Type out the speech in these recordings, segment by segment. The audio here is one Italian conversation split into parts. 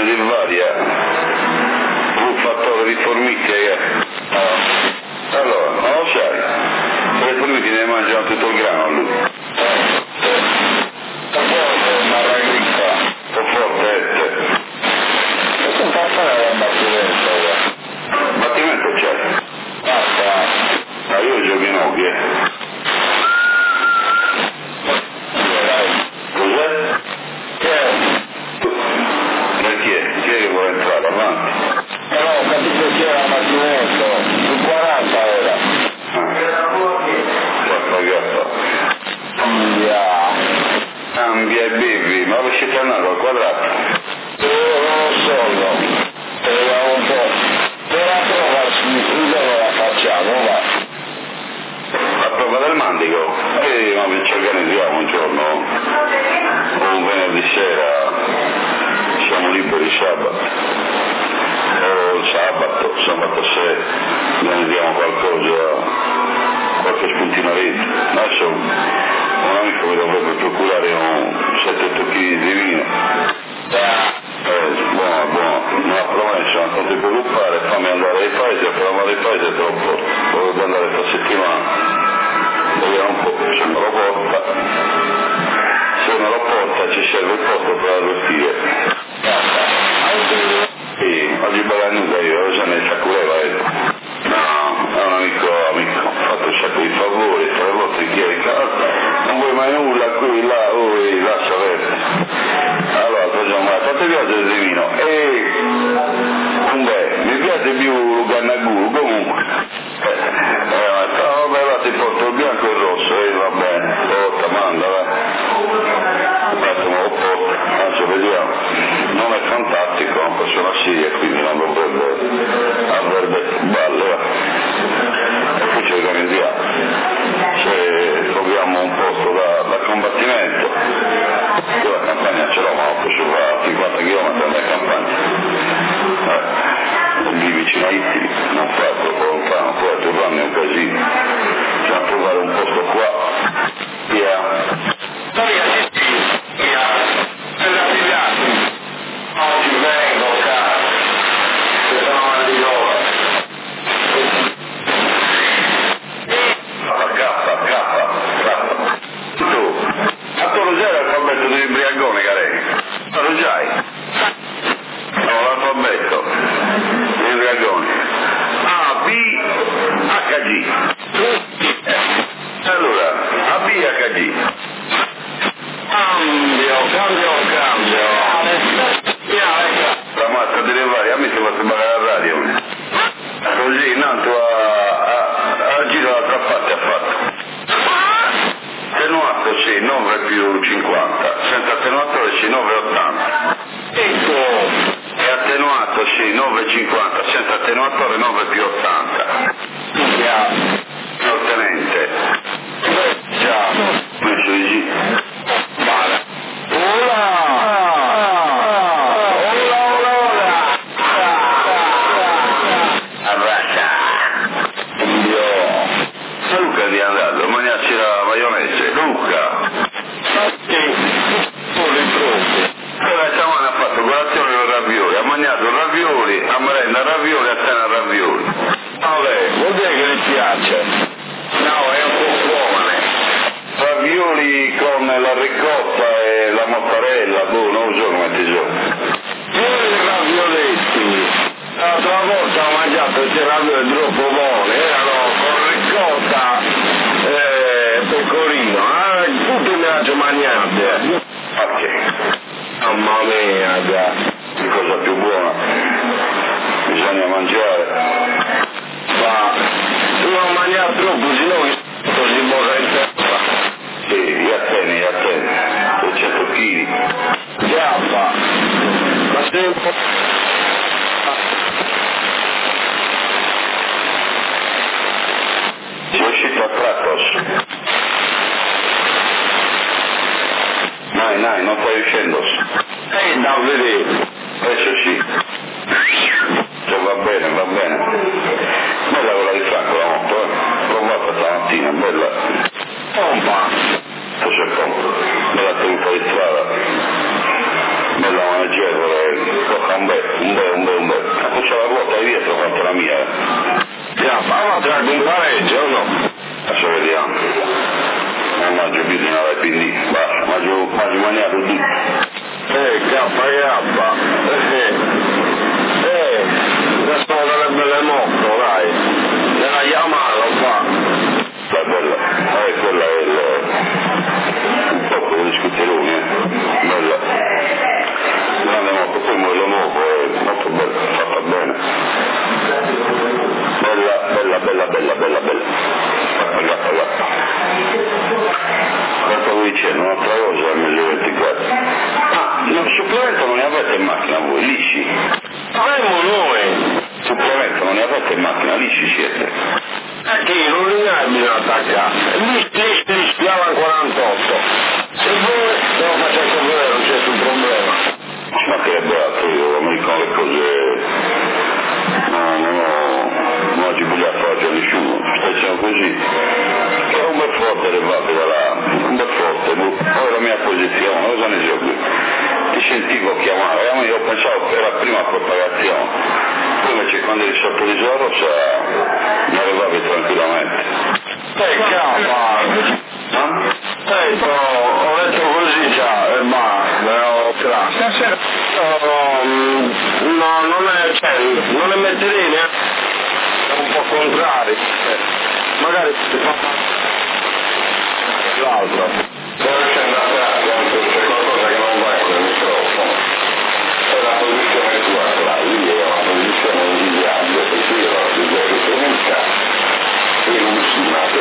di varia, un fattore di formiche, allora, non lo sai, le formiche ne mangiano tutto il grano lui. Battimento c'è. Ma io gioco in occhi, Cos'è? Perché? Chi è che vuole entrare? Avanti. No, ho capito che era Battimento, su 40 era. Cambia e bevi, ma voi siete andati al quadrato? Non lo so, no. Speriamo un po'. Per la prova non la facciamo, va. La prova del mandico? Ma ci organizziamo un giorno, un venerdì sera, siamo liberi sabato. O sabato sera, organizziamo qualcosa, qualche spuntinaretto. Adesso un amico mi dovrebbe procurare un 7-8 kg di vino. Buono, non ha promesso, non ti preoccupare, fammi andare ai paesi, a provare ai paesi è troppo, volevo andare per settimana, vediamo un po', se me lo porta ci serve il posto per arrostire. Sì, oggi bella nuda io, già nel sacureva, no, è un amico, ho fatto un sacco di favori, 3 volte chiedi casa, non vuoi mai nulla qui, là, lascia avere. Allora, facciamo quanto piace il vino? Mi piace più Gannaguru, comunque. Vabbè, là ti porto il bianco e il rosso, va bene, porta, manda, va. Adesso me lo porto, adesso vediamo. Non è fantastico, è un po' sulla Siria, quindi non avrebbe balle, va. E poi ci organizziamo. Se troviamo un posto da combattimento, io la campagna ce l'ho, ma ho preso a 50 km dalla campagna. Lì vicino a Ittili, non fa troppo lontano, poi a trovarne un casino. Bisogna trovare un posto qua, via. Oggi vengo, caro, che sono di loro. Tu, a Toruggiai l'alfabeto di Briagone, carei. Toruggiai. No, l'alfabeto di Briagone. A, B, H, G. Allora, A, B, H, G. Cambio. La mazza delle varie, a me si può pagare la radio. Così, intanto a giro dall'altra parte ha fatto. Attenuato sì, 9 più 50, senza attenuatore sì, 9,80. Ecco. E attenuato sì, 9,50, senza attenuatore 9 più 80. Signor tenente. Già, messo di G. Vale. Arraccia. Luca di andato, mangiarci la maionese. Luca. Stamane ha fatto colazione con ravioli, ha mangiato ravioli, a merenda ravioli, a cena ravioli. Vabbè, vuol dire che le piace. No, è un po' buone. Ravioli con la ricotta e la mozzarella, non so come ti gioco. Io i ravioletti, l'altra volta ho mangiato questi ravioli troppo buoni, erano con ricotta e pecorino, tutti me la ci mangiate. Ok. Mamma mia, già. Che cosa più buona? Bisogna mangiare. Ma tu non mangiare troppo, sennò così morre in terra. Sì, io a te, 300 kg. Già fa. Ma sei un po'... Sei uscito a Kratos. Non stai uscendo. da vedere. Adesso sì. Cioè, va bene. Bella quella di Franco la moto, l'ho fatta stamattina, bella. Pompa. C'è pompa. Bella tenuta di strada. Bella maneggevole, tocca Pagappa, la storia delle belle moto, dai, nella Yamaha qua. Bella, quella è un po' come gli scooteroni, bella. Grande moto, poi il modello nuovo è molto bello, fatta bene. Bella. Pagappa. Stavo dicendo un'altra cosa al 2024. Il supplemento non ne avete in macchina voi, lisci? Avremmo noi! Supplemento non ne avete in macchina, lisci siete? Chi? Non bisogna attaccare. Lì spiava 48. Se voi se lo facete vedere non c'è nessun problema. Ma che è beato, io mi dicono le cose. Non ho gibigliato oggi a nessuno, sto dicendo così. Che è un bel forte arrivato da là, un bel forte, poi la mia posizione, cosa ne so qui? Ti sentivo chiamare, io pensavo che era la prima propagazione, poi invece quando eri sotto l'isola rossa mi arrivavi tranquillamente. Ho detto così già, non le metterei neanche, è un po' contrario, magari si fa l'altro. C'è qualcosa che non va con il microfono, è la posizione tua, lì è una posizione invidiabile, perché io non ti devo comunicare, e non si mette,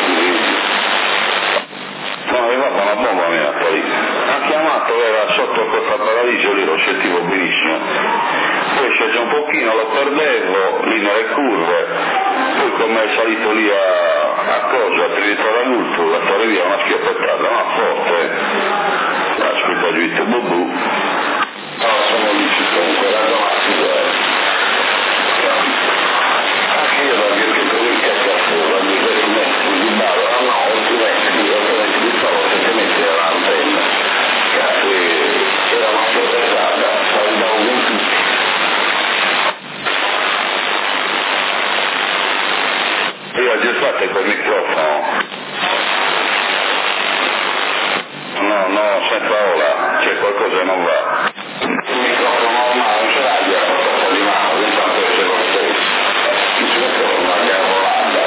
No, arrivava una bomba mia poi. Ha chiamato, era sotto questa paradiso lì, lo sentivo benissimo. Poi scese un pochino, lo perdevo, lì nelle curve, poi come è salito lì a cosa, a Trinità d'Agulto, la torre via una schioppettata, ma forte, ha scritto giù, bubu. sono lì comunque, la domanda anche io da dire che comunque a fuori, mi vedo messo di ballo, altrimenti di solo se ti metti all'antenna, cazzo era una protestata, salvavo con tutti. Io aggiustate col microfono. No, senza ola, c'è qualcosa che non va. Il microfono normale non ce l'ha dietro, un po' di mano, intanto c'è lo stesso. Il microfono è una volata.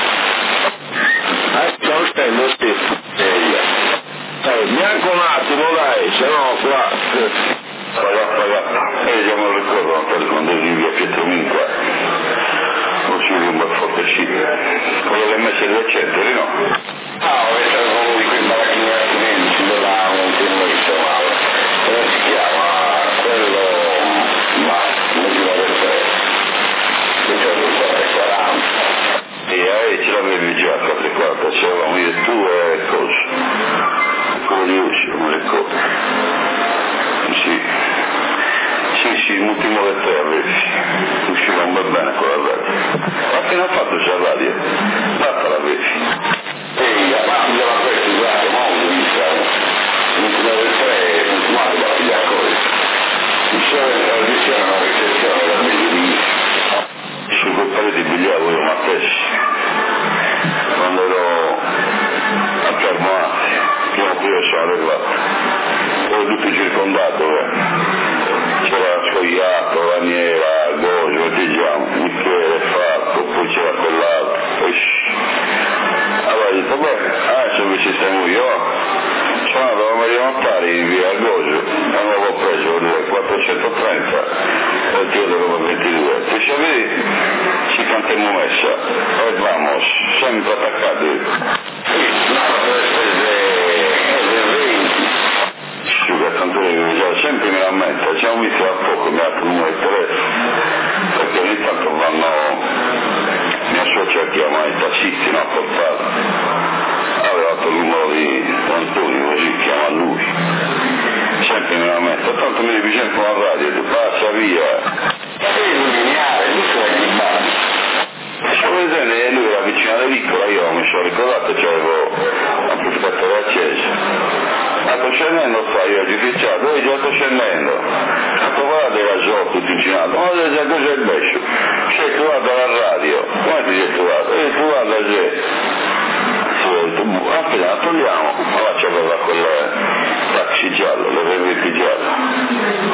Lo stesso. Neanche un attimo dai, se no qua. Io me lo ricordo quando ero in via Pietro Minca, lo si un bel forte sci, quello che ha messo il 200, no? Questo è uno di quei baracchini attinenti della Montemolito, come si chiama? Quello, come si vuole fare? Questo è 40. E ce l'avevi già a 440, c'eravamo io e tu e cosa? Quello di Usci, come le cose. Sì, l'ultimo del 3 avevi, usciva un bel bene con la radio. Ma che ne ha fatto già la radio? Fatta l'avevi. Quando la questa, guarda, ma ho visto, l'ultimo del 3, continuato da figlia cosa. Il sole in trasmissione è una ricezione da mediodì. Su quel paio di bigliavo io Mattessi, quando ero a Carmonati, prima che io sono arrivato, ero tutto circondato, c'era Scogliato, Raniera, Goggio, diciamo, Michele, Fatto, poi c'era quell'altro, poi allora ho detto, adesso invece siamo io, sono andato a Maria Montari in via Goggio, avevo preso il 430 e il tiro del Roma 22, se ci avevi ci cantiamo messa, e vamos, sempre attaccati. Sempre mi rammenta, c'è un visto a poco, mi ha dato il numero di telefono, perché ogni tanto mi associo a chiamare i tassisti, no, a portare. Aveva dato il numero di Antonio, così chiama lui. Sempre mi rammenta, tanto mi devi sempre con la radio, ti passa via. E lui era vicino all'edicola, io mi sono ricordato, c'avevo approfittato della chiesa. Sto scendendo qua io oggi ufficiale, dove già sto scendendo? Guarda era giù tutto incinato, ma cosa è il bescio? Si è trovato alla radio, come ti sei trovato? È trovato a sé. Appena la togliamo, ma là c'aveva quel taxi giallo, le reventi giallo.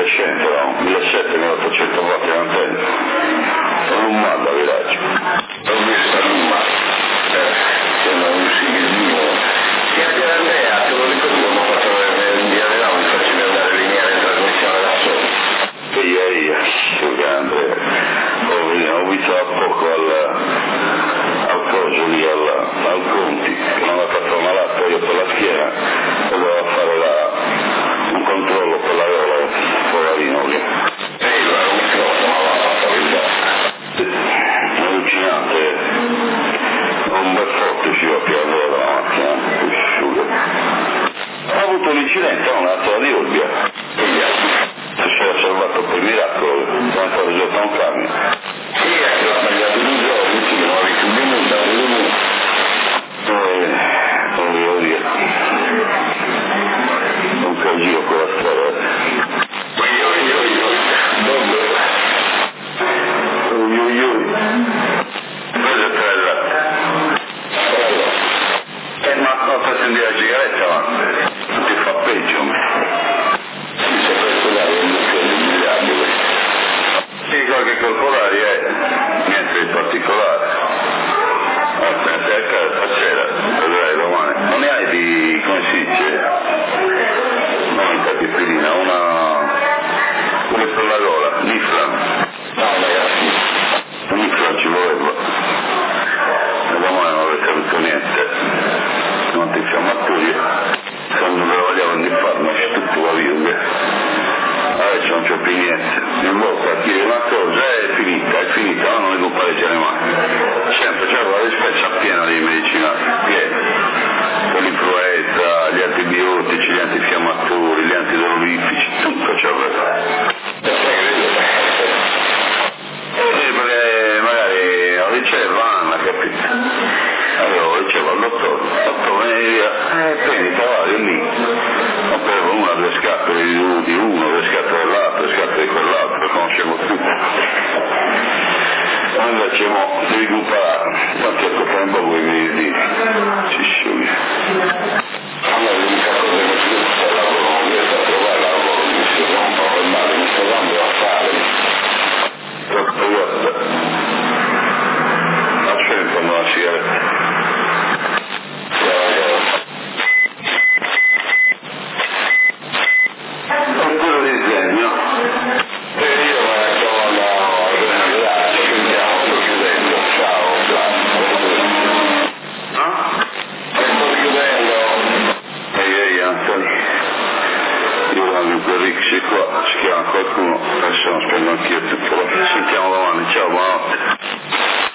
1700, no? 1700-1804 antenna. Sono un manda villaggio. Ho visto l'umma, che non usi il mio. Che a Piranea, te lo ricordo, mi ho fatto di Arenao, mi facevi andare lineare in trasmissione da solo. Io grande, ho visto da poco al coso lì, al Conti, che non ha fatto una latta io per la schiena e doveva fare un controllo per la gola, poverino lì. Era un cosa, ma va fatto Allucinante, un bel forte ci va più a la macchina, ha avuto un incidente, una strada di Olbia, si era salvato per miracolo, è stato risolto un camion. Sì, l'ha sbagliato 2 giorni, sì, non avevi più venuta, non devo dire, un casino con la strada. Cosa è trella? Ma non prendi la sigaretta, ma ti fa peggio. sì, se questo là è un miliardi questo. Sì, qualche colpo d'aria niente di particolare. Senti, a casa stasera, vedrai domani. Non ne hai di, come si dice, non in catipirina, una come per la gola, l'Iflam. No, ragazzi. L'Iflam ci voleva. E domani non avrei capito niente. Non ti fiammatori. Quando me lo vogliamo di farmaci, tutto va via. Adesso non c'è più niente. In volta a dire una cosa è finita, ma non ne può pareggiare mai. Sempre c'è la dispensa piena di medicinali, piena. Per l'influenza, gli antibiotici, gli antinfiammatori, gli antidolorifici, tutto c'è perché magari non riceve Anna, capito? Allora diceva al dottore via, prendi i cavalli lì, non per una, 2 scarpe di uno, 2 scarpe dell'altro, 2 scarpe di quell'altro, lo conosciamo tutti. Noi invece devi comparare, tanto è un po' come mi dici.